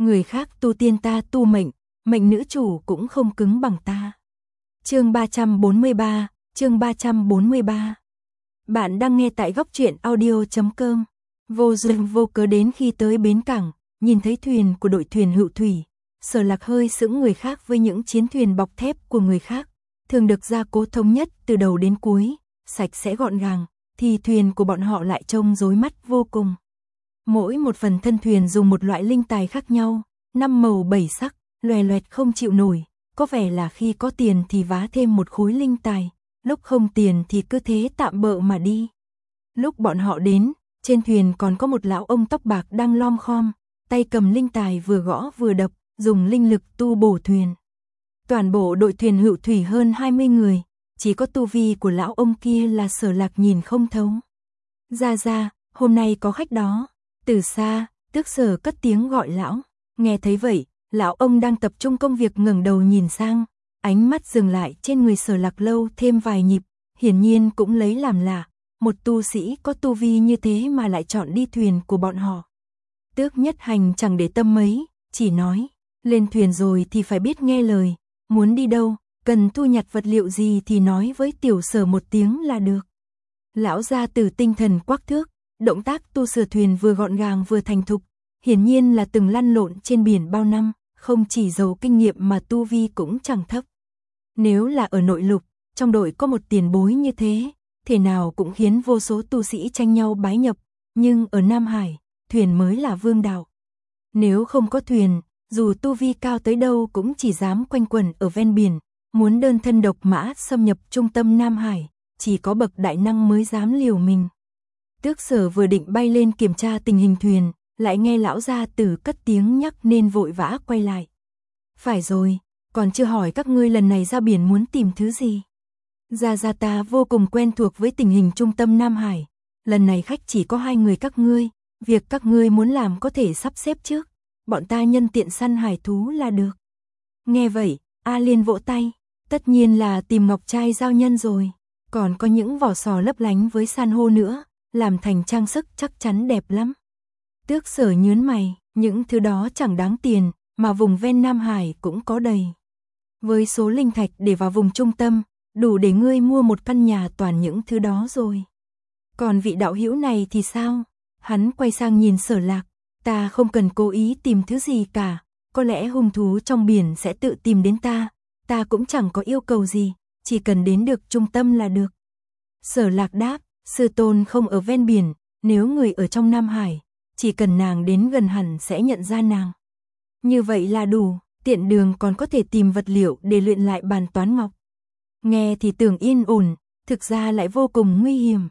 người khác tu tiên ta tu mệnh, mệnh nữ chủ cũng không cứng bằng ta. Chương 343, chương 343. Bạn đang nghe tại góc truyện audio.com. Vô duyên vô cớ đến khi tới bến cảng, nhìn thấy thuyền của đội thuyền Hựu Thủy, Sở Lạc hơi sững người khác với những chiến thuyền bọc thép của người khác, thường được gia cố thống nhất từ đầu đến cuối, sạch sẽ gọn gàng, thì thuyền của bọn họ lại trông rối mắt vô cùng. Mỗi một phần thân thuyền dùng một loại linh tài khác nhau, 5 màu 7 sắc, loè loẹt không chịu nổi, có vẻ là khi có tiền thì vá thêm một khối linh tài, lúc không tiền thì cứ thế tạm bợ mà đi. Lúc bọn họ đến, trên thuyền còn có một lão ông tóc bạc đang lom khom, tay cầm linh tài vừa gõ vừa đập, dùng linh lực tu bổ thuyền. Toàn bộ đội thuyền Hựu Thủy hơn 20 người, chỉ có tu vi của lão ông kia là Sở Lạc nhìn không thấu. Ra, hôm nay có khách đó. Từ xa, Tước Sở cất tiếng gọi lão. Nghe thấy vậy, lão ông đang tập trung công việc ngẩng đầu nhìn sang, ánh mắt dừng lại trên người Sở Lạc lâu thêm vài nhịp, hiển nhiên cũng lấy làm lạ, một tu sĩ có tu vi như thế mà lại chọn đi thuyền của bọn họ. Tước Nhất Hành chẳng để tâm mấy, chỉ nói, lên thuyền rồi thì phải biết nghe lời, muốn đi đâu, cần thu nhặt vật liệu gì thì nói với tiểu Sở một tiếng là được. Lão gia tử tinh thần quắc thước, động tác tu sửa thuyền vừa gọn gàng vừa thành thục, hiển nhiên là từng lăn lộn trên biển bao năm, không chỉ giàu kinh nghiệm mà tu vi cũng chẳng thấp. Nếu là ở nội lục, trong đội có một tiền bối như thế, thể nào cũng khiến vô số tu sĩ tranh nhau bái nhập, nhưng ở Nam Hải, thuyền mới là vương đạo. Nếu không có thuyền, dù tu vi cao tới đâu cũng chỉ dám quanh quẩn ở ven biển, muốn đơn thân độc mã xâm nhập trung tâm Nam Hải, chỉ có bậc đại năng mới dám liều mình. Tước Sở vừa định bay lên kiểm tra tình hình thuyền, lại nghe lão gia tử cất tiếng nhắc nên vội vã quay lại. Phải rồi, còn chưa hỏi các ngươi lần này ra biển muốn tìm thứ gì. Gia ta vô cùng quen thuộc với tình hình trung tâm Nam Hải, lần này khách chỉ có 2 người các ngươi, việc các ngươi muốn làm có thể sắp xếp trước, bọn ta nhân tiện săn hải thú là được. Nghe vậy, A Liên vỗ tay, tất nhiên là tìm ngọc trai giao nhân rồi, còn có những vỏ sò lấp lánh với san hô nữa, làm thành trang sức chắc chắn đẹp lắm. Tước Sở nhướng mày, những thứ đó chẳng đáng tiền, mà vùng ven Nam Hải cũng có đầy. Với số linh thạch để vào vùng trung tâm, đủ để ngươi mua một căn nhà toàn những thứ đó rồi. Còn vị đạo hữu này thì sao? Hắn quay sang nhìn Sở Lạc, ta không cần cố ý tìm thứ gì cả, có lẽ hung thú trong biển sẽ tự tìm đến ta cũng chẳng có yêu cầu gì, chỉ cần đến được trung tâm là được. Sở Lạc đáp, sư tôn không ở ven biển, nếu người ở trong Nam Hải, chỉ cần nàng đến gần hẳn sẽ nhận ra nàng. Như vậy là đủ, tiện đường còn có thể tìm vật liệu để luyện lại bàn toán ngọc. Nghe thì tưởng yên ổn, thực ra lại vô cùng nguy hiểm.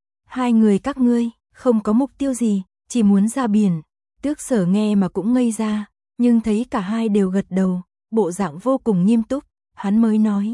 2 người các ngươi, không có mục tiêu gì, chỉ muốn ra biển. Tước Sở nghe mà cũng ngây ra, nhưng thấy cả hai đều gật đầu, bộ dạng vô cùng nghiêm túc, hắn mới nói.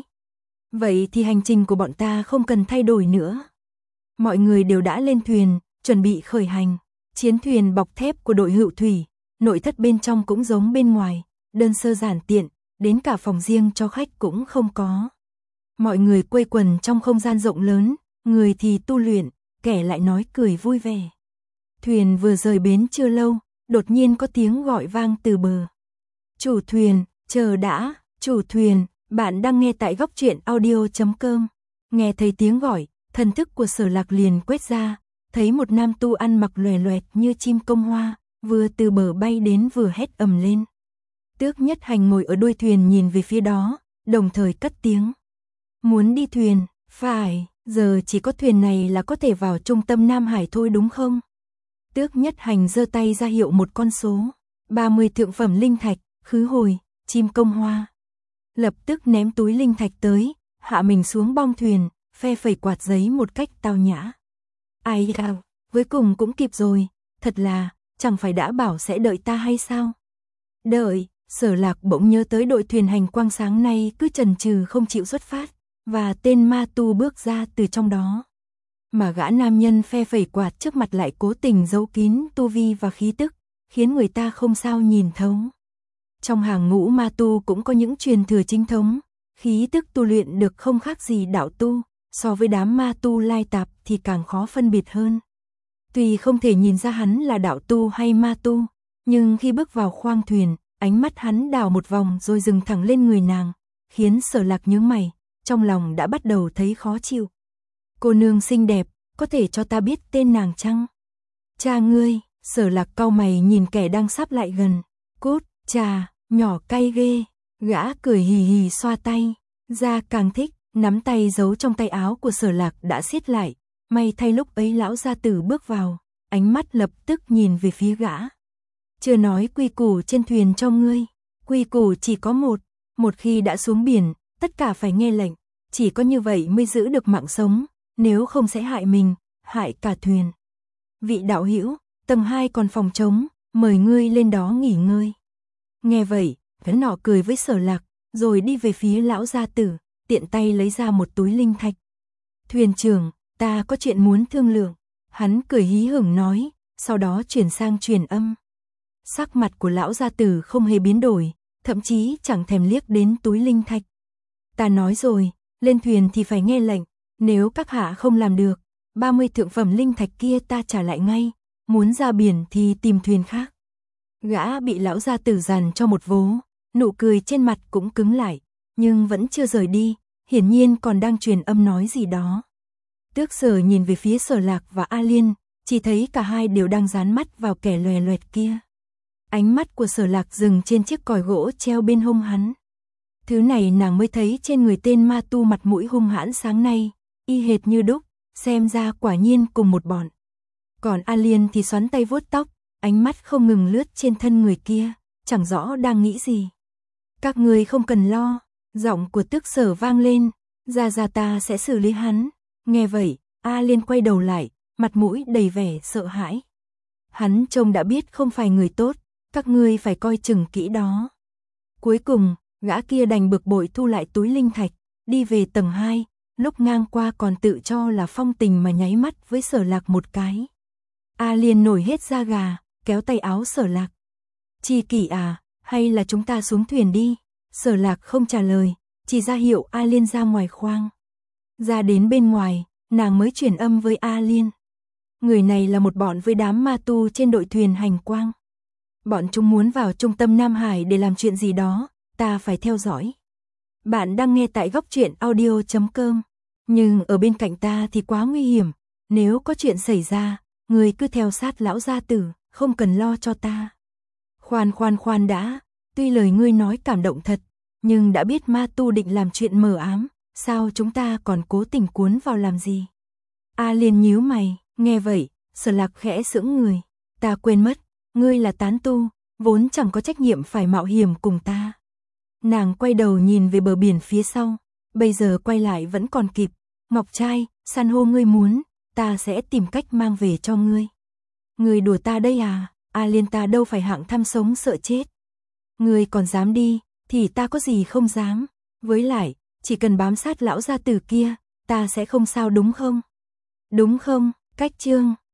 Vậy thì hành trình của bọn ta không cần thay đổi nữa. Mọi người đều đã lên thuyền, chuẩn bị khởi hành. Chiến thuyền bọc thép của đội Hựu Thủy, nội thất bên trong cũng giống bên ngoài, đơn sơ giản tiện, đến cả phòng riêng cho khách cũng không có. Mọi người quây quần trong không gian rộng lớn, người thì tu luyện, kẻ lại nói cười vui vẻ. Thuyền vừa rời bến chưa lâu, đột nhiên có tiếng gọi vang từ bờ. Chủ thuyền, chờ đã, chủ thuyền, bạn đang nghe tại góc truyện audio.com. Nghe thấy tiếng gọi, thần thức của Sở Lạc liền quét ra, thấy một nam tu ăn mặc loè loẹt như chim công hoa, vừa từ bờ bay đến vừa hét ầm lên. Tước Nhất Hành ngồi ở đuôi thuyền nhìn về phía đó, đồng thời cất tiếng. Muốn đi thuyền, phải, giờ chỉ có thuyền này là có thể vào trung tâm Nam Hải thôi đúng không? Tước Nhất Hành giơ tay ra hiệu một con số, 30 thượng phẩm linh thạch, khứ hồi, chim công hoa. Lập tức ném túi linh thạch tới, hạ mình xuống bong thuyền, phe phẩy quạt giấy một cách tao nhã. Ai da, cuối cùng cũng kịp rồi, thật là, chẳng phải đã bảo sẽ đợi ta hay sao? Đợi, Sở Lạc bỗng nhớ tới đội thuyền hành quang sáng nay cứ chần chừ không chịu xuất phát, và tên ma tu bước ra từ trong đó. Mà gã nam nhân phe phẩy quạt trước mặt lại cố tình giấu kín tu vi và khí tức, khiến người ta không sao nhìn thấu. Trong hàng ngũ ma tu cũng có những truyền thừa chính thống, khí tức tu luyện được không khác gì đạo tu, so với đám ma tu lai tạp thì càng khó phân biệt hơn. Tuy không thể nhìn ra hắn là đạo tu hay ma tu, Nhưng khi bước vào khoang thuyền, ánh mắt hắn đảo một vòng rồi dừng thẳng lên người nàng, khiến Sở Lạc nhướng mày, trong lòng đã bắt đầu thấy khó chịu. Cô nương xinh đẹp, có thể cho ta biết tên nàng chăng? Cha ngươi, Sở Lạc cau mày nhìn kẻ đang sắp lại gần. Cút, chà, nhỏ cay ghê. Gã cười hì hì xoa tay, ra càng thích, nắm tay giấu trong tay áo của Sở Lạc đã siết lại. May thay lúc ấy lão gia tử bước vào, ánh mắt lập tức nhìn về phía gã. Chưa nói quy củ trên thuyền cho ngươi, quy củ chỉ có một khi đã xuống biển, tất cả phải nghe lệnh, chỉ có như vậy mới giữ được mạng sống, nếu không sẽ hại mình, hại cả thuyền. Vị đạo hữu, tầng 2 còn phòng trống, mời ngươi lên đó nghỉ ngơi. Nghe vậy, gã nọ cười với Sở Lạc, rồi đi về phía lão gia tử, tiện tay lấy ra một túi linh thạch. Thuyền trưởng, ta có chuyện muốn thương lượng. Hắn cười hí hửng nói, sau đó chuyển sang truyền âm. Sắc mặt của lão gia tử không hề biến đổi, thậm chí chẳng thèm liếc đến túi linh thạch. Ta nói rồi, lên thuyền thì phải nghe lệnh, nếu các hạ không làm được, 30 thượng phẩm linh thạch kia ta trả lại ngay, muốn ra biển thì tìm thuyền khác. Gã bị lão gia tử dằn cho một vố, nụ cười trên mặt cũng cứng lại, nhưng vẫn chưa rời đi, hiển nhiên còn đang truyền âm nói gì đó. Tước Sở nhìn về phía Sở Lạc và A Liên, chỉ thấy cả hai đều đang dán mắt vào kẻ lòe loẹt kia. Ánh mắt của Sở Lạc dừng trên chiếc còi gỗ treo bên hông hắn. Thứ này nàng mới thấy trên người tên ma tu mặt mũi hung hãn sáng nay, y hệt như đúc, xem ra quả nhiên cùng một bọn. Còn A Liên thì xoắn tay vuốt tóc, ánh mắt không ngừng lướt trên thân người kia, chẳng rõ đang nghĩ gì. Các người không cần lo, giọng của Tước Sở vang lên, ra ta sẽ xử lý hắn. Nghe vậy, A Liên quay đầu lại, mặt mũi đầy vẻ sợ hãi. Hắn trông đã biết không phải người tốt, các ngươi phải coi chừng kỹ đó. Cuối cùng, gã kia đành bực bội thu lại túi linh thạch, đi về tầng 2, lúc ngang qua còn tự cho là phong tình mà nháy mắt với Sở Lạc một cái. A Liên nổi hết da gà, kéo tay áo Sở Lạc. Chi kỷ à, hay là chúng ta xuống thuyền đi? Sở Lạc không trả lời, chỉ ra hiệu A Liên ra ngoài khoang. Ra đến bên ngoài, nàng mới truyền âm với A Liên. Người này là một bọn với đám ma tu trên đội thuyền hành quang. Bọn chúng muốn vào trung tâm Nam Hải để làm chuyện gì đó, ta phải theo dõi. Bạn đang nghe tại góc truyện audio.com. Nhưng ở bên cạnh ta thì quá nguy hiểm, nếu có chuyện xảy ra, người cứ theo sát lão gia tử, không cần lo cho ta. Khoan đã, tuy lời ngươi nói cảm động thật, nhưng đã biết ma tu định làm chuyện mờ ám, sao chúng ta còn cố tình cuốn vào làm gì? A Liên nhíu mày, nghe vậy, Sở Lạc khẽ sững người. Ta quên mất, ngươi là tán tu, vốn chẳng có trách nhiệm phải mạo hiểm cùng ta. Nàng quay đầu nhìn về bờ biển phía sau, bây giờ quay lại vẫn còn kịp. Ngọc trai, san hô ngươi muốn, ta sẽ tìm cách mang về cho ngươi. Ngươi đùa ta đây à? A Liên, ta đâu phải hạng tham sống sợ chết. Ngươi còn dám đi, thì ta có gì không dám. Với lại, chỉ cần bám sát lão gia tử kia, ta sẽ không sao đúng không? Đúng không? Cách chương